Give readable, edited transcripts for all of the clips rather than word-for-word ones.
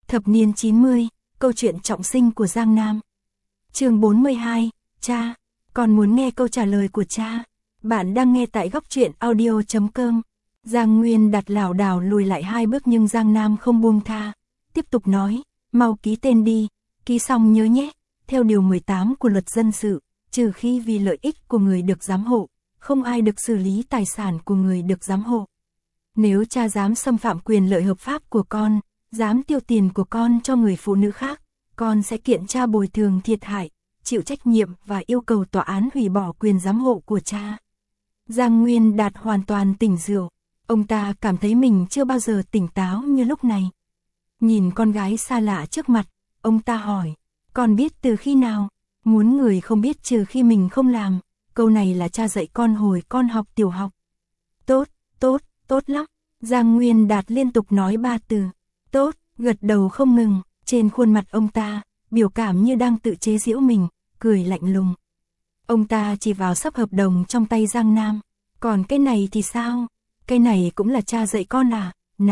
Thập niên 90, câu chuyện trọng sinh của Giang Nam. Chương 42, cha, con muốn nghe câu trả lời của cha. Bạn đang nghe tại góc truyện audio.com. Giang Nguyên đặt lảo đảo lùi lại 2 bước nhưng Giang Nam không buông tha. Tiếp tục nói, mau ký tên đi, ký xong nhớ nhé. Theo điều 18 của luật dân sự, trừ khi vì lợi ích của người được giám hộ, không ai được xử lý tài sản của người được giám hộ. Nếu cha dám xâm phạm quyền lợi hợp pháp của con, dám tiêu tiền của con cho người phụ nữ khác, con sẽ kiện cha bồi thường thiệt hại, chịu trách nhiệm và yêu cầu tòa án hủy bỏ quyền giám hộ của cha. Giang Nguyên Đạt hoàn toàn tỉnh rượu, ông ta cảm thấy mình chưa bao giờ tỉnh táo như lúc này. Nhìn con gái xa lạ trước mặt, ông ta hỏi, con biết từ khi nào? Muốn người không biết trừ khi mình không làm, câu này là cha dạy con hồi con học tiểu học. Tốt, tốt, tốt lắm. Giang Nguyên Đạt liên tục nói 3 từ. Tốt, gật đầu không ngừng, trên khuôn mặt ông ta, biểu cảm như đang tự chế giễu mình, cười lạnh lùng. Ông ta chỉ vào sấp hợp đồng trong tay Giang Nam. Còn cái này thì sao? Cái này cũng là cha dạy con à?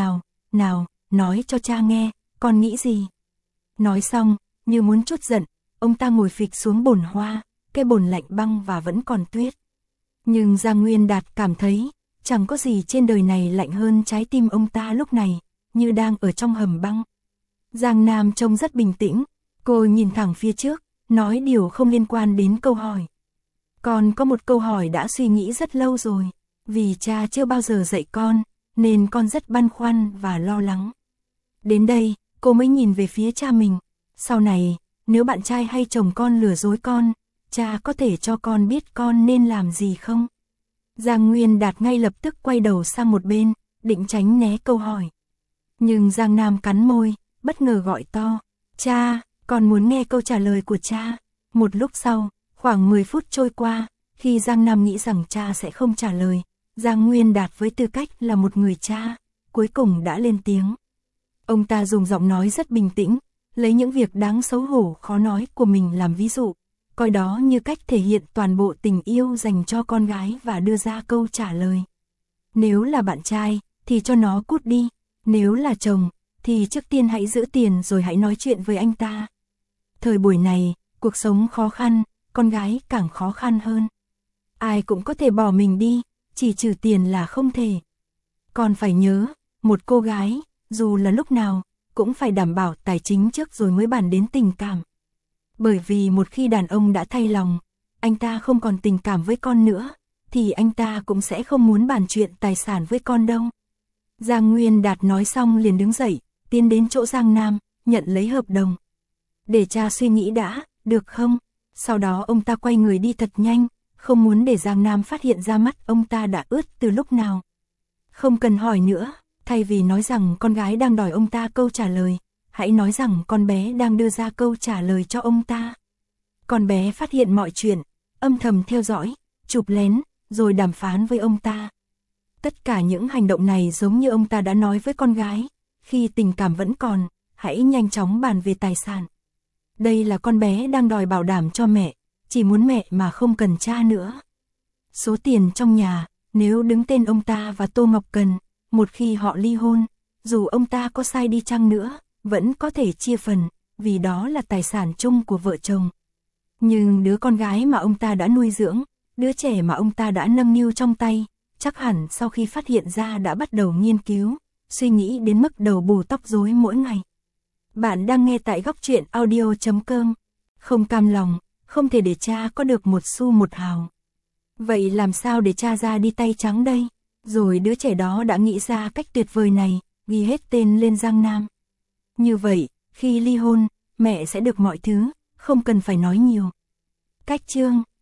Nào, nói cho cha nghe, con nghĩ gì? Nói xong, như muốn trút giận, ông ta ngồi phịch xuống bồn hoa, cái bồn lạnh băng và vẫn còn tuyết. Nhưng Giang Nguyên Đạt cảm thấy, chẳng có gì trên đời này lạnh hơn trái tim ông ta lúc này, như đang ở trong hầm băng. Giang Nam trông rất bình tĩnh, cô nhìn thẳng phía trước, nói điều không liên quan đến câu hỏi. Con có một câu hỏi đã suy nghĩ rất lâu rồi, vì cha chưa bao giờ dạy con, nên con rất băn khoăn và lo lắng. Đến đây, cô mới nhìn về phía cha mình. Sau này, nếu bạn trai hay chồng con lừa dối con, cha có thể cho con biết con nên làm gì không? Giang Nguyên Đạt ngay lập tức quay đầu sang một bên, định tránh né câu hỏi. Nhưng Giang Nam cắn môi, bất ngờ gọi to, cha, con muốn nghe câu trả lời của cha. Một lúc sau, khoảng 10 phút trôi qua, khi Giang Nam nghĩ rằng cha sẽ không trả lời, Giang Nguyên Đạt với tư cách là một người cha, cuối cùng đã lên tiếng. Ông ta dùng giọng nói rất bình tĩnh, lấy những việc đáng xấu hổ khó nói của mình làm ví dụ, coi đó như cách thể hiện toàn bộ tình yêu dành cho con gái và đưa ra câu trả lời. Nếu là bạn trai, thì cho nó cút đi. Nếu là chồng, thì trước tiên hãy giữ tiền rồi hãy nói chuyện với anh ta. Thời buổi này, cuộc sống khó khăn, con gái càng khó khăn hơn. Ai cũng có thể bỏ mình đi, chỉ trừ tiền là không thể. Còn phải nhớ, một cô gái, dù là lúc nào, cũng phải đảm bảo tài chính trước rồi mới bàn đến tình cảm. Bởi vì một khi đàn ông đã thay lòng, anh ta không còn tình cảm với con nữa, thì anh ta cũng sẽ không muốn bàn chuyện tài sản với con đâu. Giang Nguyên Đạt nói xong liền đứng dậy, tiến đến chỗ Giang Nam, nhận lấy hợp đồng. Để cha suy nghĩ đã, được không? Sau đó ông ta quay người đi thật nhanh, không muốn để Giang Nam phát hiện ra mắt ông ta đã ướt từ lúc nào. Không cần hỏi nữa, thay vì nói rằng con gái đang đòi ông ta câu trả lời, hãy nói rằng con bé đang đưa ra câu trả lời cho ông ta. Con bé phát hiện mọi chuyện, âm thầm theo dõi, chụp lén, rồi đàm phán với ông ta. Tất cả những hành động này giống như ông ta đã nói với con gái, khi tình cảm vẫn còn, hãy nhanh chóng bàn về tài sản. Đây là con bé đang đòi bảo đảm cho mẹ, chỉ muốn mẹ mà không cần cha nữa. Số tiền trong nhà, nếu đứng tên ông ta và Tô Ngọc Cần, một khi họ ly hôn, dù ông ta có sai đi chăng nữa, vẫn có thể chia phần, vì đó là tài sản chung của vợ chồng. Nhưng đứa con gái mà ông ta đã nuôi dưỡng, đứa trẻ mà ông ta đã nâng niu trong tay, chắc hẳn sau khi phát hiện ra đã bắt đầu nghiên cứu, suy nghĩ đến mức đầu bù tóc rối mỗi ngày. Bạn đang nghe tại góc truyện audio.com. Không cam lòng, không thể để cha có được một xu một hào. Vậy làm sao để cha ra đi tay trắng đây? Rồi đứa trẻ đó đã nghĩ ra cách tuyệt vời này, ghi hết tên lên Giang Nam. Như vậy, khi ly hôn, mẹ sẽ được mọi thứ, không cần phải nói nhiều. Cách chương